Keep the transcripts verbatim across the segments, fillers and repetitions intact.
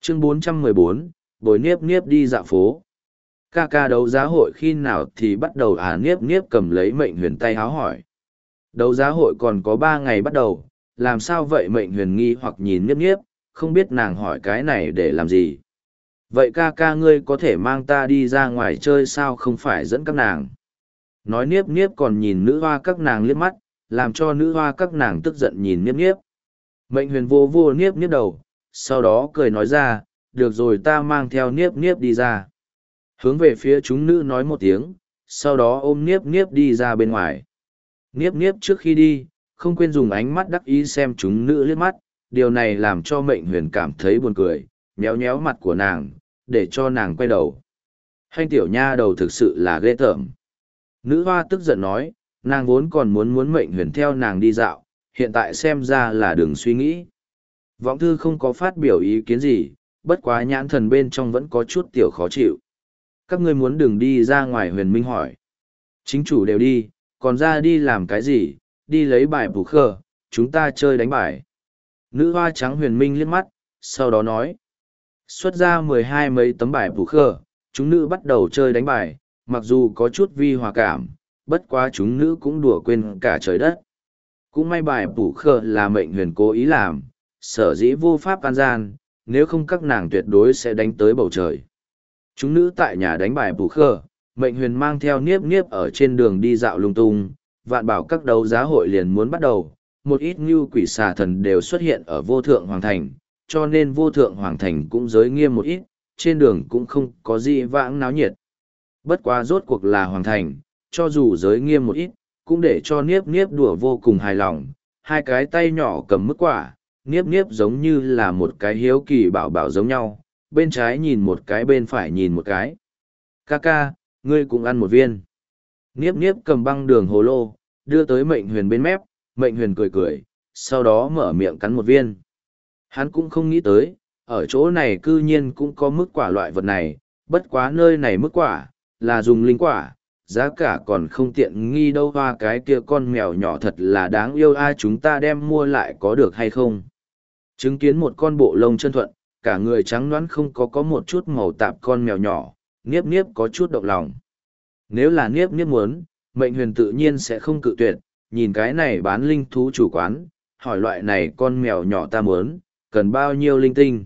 Chương bốn trăm mười bốn, Bồi Niếp Niếp đi dạo phố. Ca ca đấu giá hội khi nào thì bắt đầu à? Niếp Niếp cầm lấy Mệnh Huyền tay háo hỏi. Đấu giá hội còn có ba ngày bắt đầu, làm sao vậy? Mệnh Huyền nghi hoặc nhìn Niếp Niếp, không biết nàng hỏi cái này để làm gì. Vậy ca ca ngươi có thể mang ta đi ra ngoài chơi sao, không phải dẫn các nàng? Nói Niếp Niếp còn nhìn nữ hoa các nàng liếc mắt, làm cho nữ hoa các nàng tức giận nhìn Niếp Niếp. Mệnh Huyền vô vô Niếp Niếp đầu, sau đó cười nói ra, được rồi, ta mang theo Niếp Niếp đi ra. Hướng về phía chúng nữ nói một tiếng, sau đó ôm Niếp Niếp đi ra bên ngoài. Niếp Niếp trước khi đi, không quên dùng ánh mắt đắc ý xem chúng nữ liếc mắt, điều này làm cho Mệnh Huyền cảm thấy buồn cười, nhéo nhéo mặt của nàng, để cho nàng quay đầu. Hành tiểu nha đầu thực sự là ghê tởm. Nữ hoa tức giận nói, nàng vốn còn muốn muốn Mệnh Huyền theo nàng đi dạo, hiện tại xem ra là đừng suy nghĩ. Võng thư không có phát biểu ý kiến gì, bất quá nhãn thần bên trong vẫn có chút tiểu khó chịu. Các ngươi muốn đừng đi ra ngoài? Huyền Minh hỏi. Chính chủ đều đi, còn ra đi làm cái gì? Đi lấy bài bù khơ, chúng ta chơi đánh bài. Nữ hoa trắng Huyền Minh liếc mắt, sau đó nói. Xuất ra mười hai mấy tấm bài bù khơ, chúng nữ bắt đầu chơi đánh bài, mặc dù có chút vi hòa cảm, bất quá chúng nữ cũng đùa quên cả trời đất. Cũng may bài bù khơ là Mệnh Huyền cố ý làm, sở dĩ vô pháp an gian, nếu không các nàng tuyệt đối sẽ đánh tới bầu trời. Chúng nữ tại nhà đánh bài bù khơ, Mệnh Huyền mang theo Niếp Niếp ở trên đường đi dạo lung tung, vạn bảo các đấu giá hội liền muốn bắt đầu, một ít như quỷ xà thần đều xuất hiện ở vô thượng hoàng thành, cho nên vô thượng hoàng thành cũng giới nghiêm một ít, trên đường cũng không có gì vãng náo nhiệt. Bất quá rốt cuộc là hoàng thành, cho dù giới nghiêm một ít, cũng để cho Niếp Niếp đùa vô cùng hài lòng, hai cái tay nhỏ cầm mức quả, Niếp Niếp giống như là một cái hiếu kỳ bảo bảo giống nhau, bên trái nhìn một cái bên phải nhìn một cái. Ca ca, ngươi cũng ăn một viên. Niếp Niếp cầm băng đường hồ lô, đưa tới Mệnh Huyền bên mép, Mệnh Huyền cười cười, sau đó mở miệng cắn một viên. Hắn cũng không nghĩ tới, ở chỗ này cư nhiên cũng có mức quả loại vật này, bất quá nơi này mức quả, là dùng linh quả, giá cả còn không tiện nghi đâu. Hoa cái kia con mèo nhỏ thật là đáng yêu, ai chúng ta đem mua lại có được hay không? Chứng kiến một con bộ lông chân thuận, cả người trắng nõn không có có một chút màu tạp con mèo nhỏ, Niếp Niếp có chút động lòng. Nếu là Niếp Niếp muốn, Mệnh Huyền tự nhiên sẽ không cự tuyệt, nhìn cái này bán linh thú chủ quán, hỏi loại này con mèo nhỏ ta muốn, cần bao nhiêu linh tinh.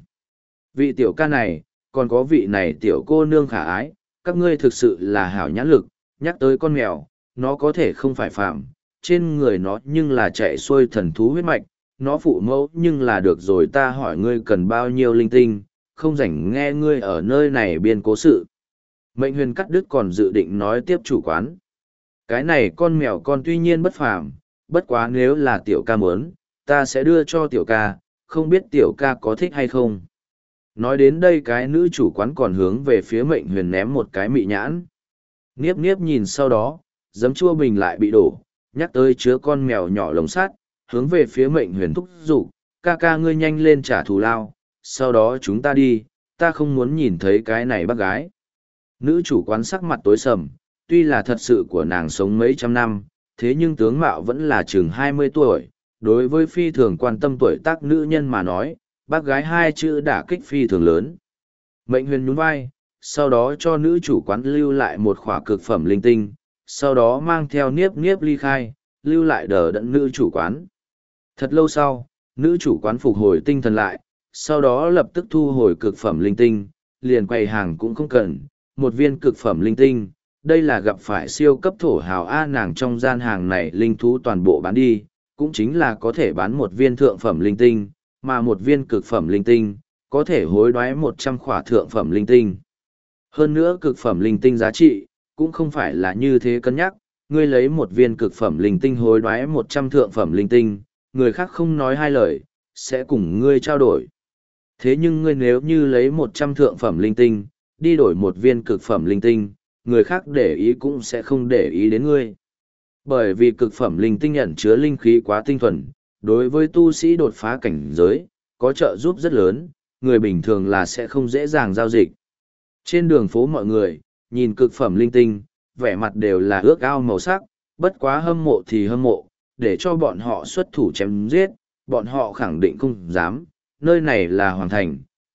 Vị tiểu ca này, còn có vị này tiểu cô nương khả ái, các ngươi thực sự là hảo nhãn lực, nhắc tới con mèo, nó có thể không phải phạm, trên người nó nhưng là chạy xuôi thần thú huyết mạch, nó phụ mẫu nhưng là được rồi. Ta hỏi ngươi cần bao nhiêu linh tinh, không rảnh nghe ngươi ở nơi này biên cố sự. Mệnh Huyền cắt đứt còn dự định nói tiếp chủ quán. Cái này con mèo con tuy nhiên bất phàm, bất quá nếu là tiểu ca muốn, ta sẽ đưa cho tiểu ca, không biết tiểu ca có thích hay không. Nói đến đây cái nữ chủ quán còn hướng về phía Mệnh Huyền ném một cái mị nhãn. Niếp Niếp nhìn sau đó, giấm chua bình lại bị đổ, nhắc tới chứa con mèo nhỏ lồng sắt, hướng về phía Mệnh Huyền thúc giục, ca ca ngươi nhanh lên trả thù lao, sau đó chúng ta đi, ta không muốn nhìn thấy cái này bác gái. Nữ chủ quán sắc mặt tối sầm, tuy là thật sự của nàng sống mấy trăm năm, thế nhưng tướng mạo vẫn là chừng hai mươi tuổi, đối với phi thường quan tâm tuổi tác nữ nhân mà nói, bác gái hai chữ đả kích phi thường lớn. Mệnh Huyền nhún vai, sau đó cho nữ chủ quán lưu lại một khỏa cực phẩm linh tinh, sau đó mang theo Niếp Niếp ly khai, lưu lại đờ đẫn nữ chủ quán. Thật lâu sau, nữ chủ quán phục hồi tinh thần lại, sau đó lập tức thu hồi cực phẩm linh tinh, liền quầy hàng cũng không cần, một viên cực phẩm linh tinh, đây là gặp phải siêu cấp thổ hào A. Nàng trong gian hàng này linh thú toàn bộ bán đi, cũng chính là có thể bán một viên thượng phẩm linh tinh, mà một viên cực phẩm linh tinh, có thể hối đoái một trăm khỏa thượng phẩm linh tinh. Hơn nữa cực phẩm linh tinh giá trị, cũng không phải là như thế cân nhắc, ngươi lấy một viên cực phẩm linh tinh hối đoái một trăm thượng phẩm linh tinh, người khác không nói hai lời, sẽ cùng ngươi trao đổi. Thế nhưng ngươi nếu như lấy một trăm thượng phẩm linh tinh, đi đổi một viên cực phẩm linh tinh, người khác để ý cũng sẽ không để ý đến ngươi. Bởi vì cực phẩm linh tinh ẩn chứa linh khí quá tinh thuần, đối với tu sĩ đột phá cảnh giới, có trợ giúp rất lớn, người bình thường là sẽ không dễ dàng giao dịch. Trên đường phố mọi người, nhìn cực phẩm linh tinh, vẻ mặt đều là ước ao màu sắc, bất quá hâm mộ thì hâm mộ, để cho bọn họ xuất thủ chém giết, bọn họ khẳng định không dám, nơi này là hoàng thành,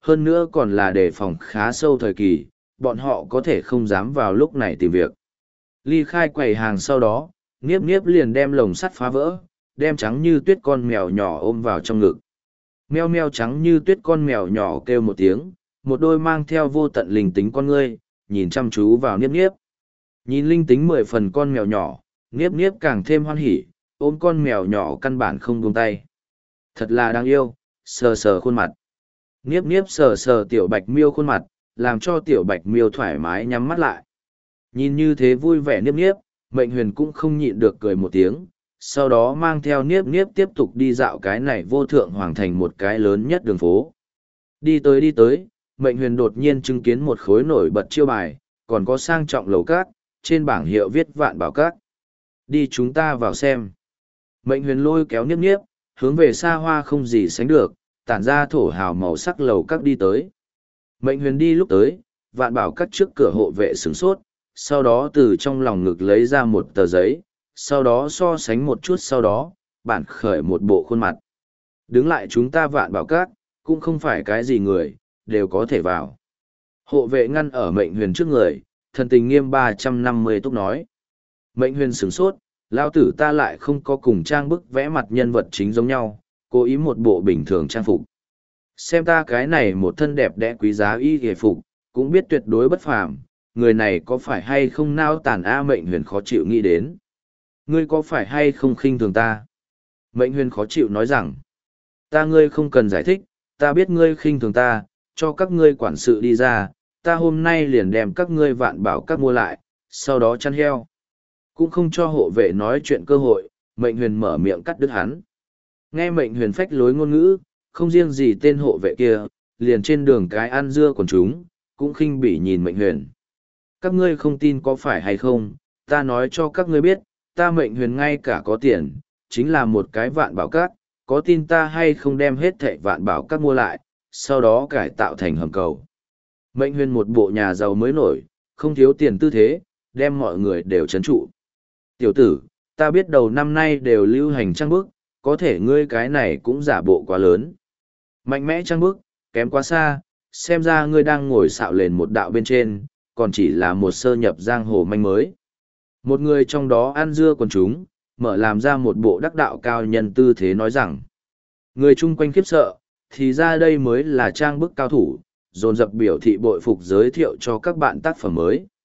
hơn nữa còn là đề phòng khá sâu thời kỳ, bọn họ có thể không dám vào lúc này tìm việc. Ly khai quầy hàng sau đó, Niếp Niếp liền đem lồng sắt phá vỡ, đem trắng như tuyết con mèo nhỏ ôm vào trong ngực. Meo meo trắng như tuyết con mèo nhỏ kêu một tiếng, một đôi mang theo vô tận linh tính con ngươi, nhìn chăm chú vào Niếp Niếp. Nhìn linh tính mười phần con mèo nhỏ, Niếp Niếp càng thêm hoan hỉ, ôm con mèo nhỏ căn bản không buông tay. Thật là đáng yêu, sờ sờ khuôn mặt. Niếp Niếp sờ sờ tiểu bạch miêu khuôn mặt, làm cho tiểu bạch miêu thoải mái nhắm mắt lại. Nhìn như thế vui vẻ Niếp Niếp, Mệnh Huyền cũng không nhịn được cười một tiếng, sau đó mang theo Niếp Niếp tiếp tục đi dạo cái này vô thượng hoàng thành một cái lớn nhất đường phố. Đi tới đi tới, Mệnh Huyền đột nhiên chứng kiến một khối nổi bật chiêu bài, còn có sang trọng lầu cát, trên bảng hiệu viết Vạn Bảo Các. Đi chúng ta vào xem. Mệnh Huyền lôi kéo Niếp Niếp, hướng về xa hoa không gì sánh được, tản ra thổ hào màu sắc lầu các đi tới. Mệnh Huyền đi lúc tới, Vạn Bảo Các trước cửa hộ vệ sửng sốt, sau đó từ trong lòng ngực lấy ra một tờ giấy, sau đó so sánh một chút sau đó, bản khởi một bộ khuôn mặt. Đứng lại chúng ta Vạn Bảo Các, cũng không phải cái gì người, đều có thể vào. Hộ vệ ngăn ở Mệnh Huyền trước người, thần tình nghiêm ba trăm năm mươi túc nói. Mệnh Huyền sửng sốt, lao tử ta lại không có cùng trang bức vẽ mặt nhân vật chính giống nhau, cố ý một bộ bình thường trang phục. Xem ta cái này một thân đẹp đẽ quý giá y hề phục, cũng biết tuyệt đối bất phàm, người này có phải hay không nao tàn A Mệnh Huyền khó chịu nghĩ đến. Ngươi có phải hay không khinh thường ta? Mệnh Huyền khó chịu nói rằng, ta ngươi không cần giải thích, ta biết ngươi khinh thường ta, cho các ngươi quản sự đi ra, ta hôm nay liền đem các ngươi Vạn Bảo Các mua lại, sau đó chăn heo. Cũng không cho hộ vệ nói chuyện cơ hội, Mệnh Huyền mở miệng cắt đứt hắn. Nghe Mệnh Huyền phách lối ngôn ngữ, không riêng gì tên hộ vệ kia, liền trên đường cái ăn dưa còn chúng, cũng khinh bỉ nhìn Mệnh Huyền. Các ngươi không tin có phải hay không, ta nói cho các ngươi biết, ta Mệnh Huyền ngay cả có tiền, chính là một cái Vạn Bảo Các, có tin ta hay không đem hết thảy Vạn Bảo Các mua lại, sau đó cải tạo thành hầm cầu. Mệnh Huyền một bộ nhà giàu mới nổi, không thiếu tiền tư thế, đem mọi người đều trấn trụ. Tiểu tử, ta biết đầu năm nay đều lưu hành trang bức, có thể ngươi cái này cũng giả bộ quá lớn. Mạnh mẽ trang bức, kém quá xa, xem ra ngươi đang ngồi xạo lên một đạo bên trên, còn chỉ là một sơ nhập giang hồ manh mới. Một người trong đó ăn dưa quần chúng, mở làm ra một bộ đắc đạo cao nhân tư thế nói rằng, người chung quanh khiếp sợ, thì ra đây mới là trang bức cao thủ, dồn dập biểu thị bội phục giới thiệu cho các bạn tác phẩm mới.